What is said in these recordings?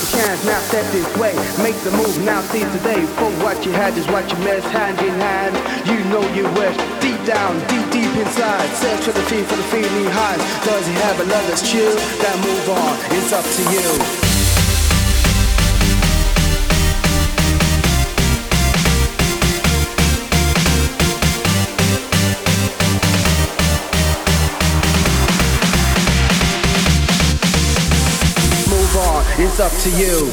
chance, now step this way. Make the move, now seize the day. For what you had is what you missed, hand in hand. You know you wish, deep down, deep inside. Search for the feeling high. Does he have a love that's chill? Then move on, it's up to you. It's up to you.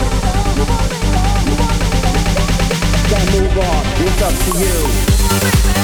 It's up to you.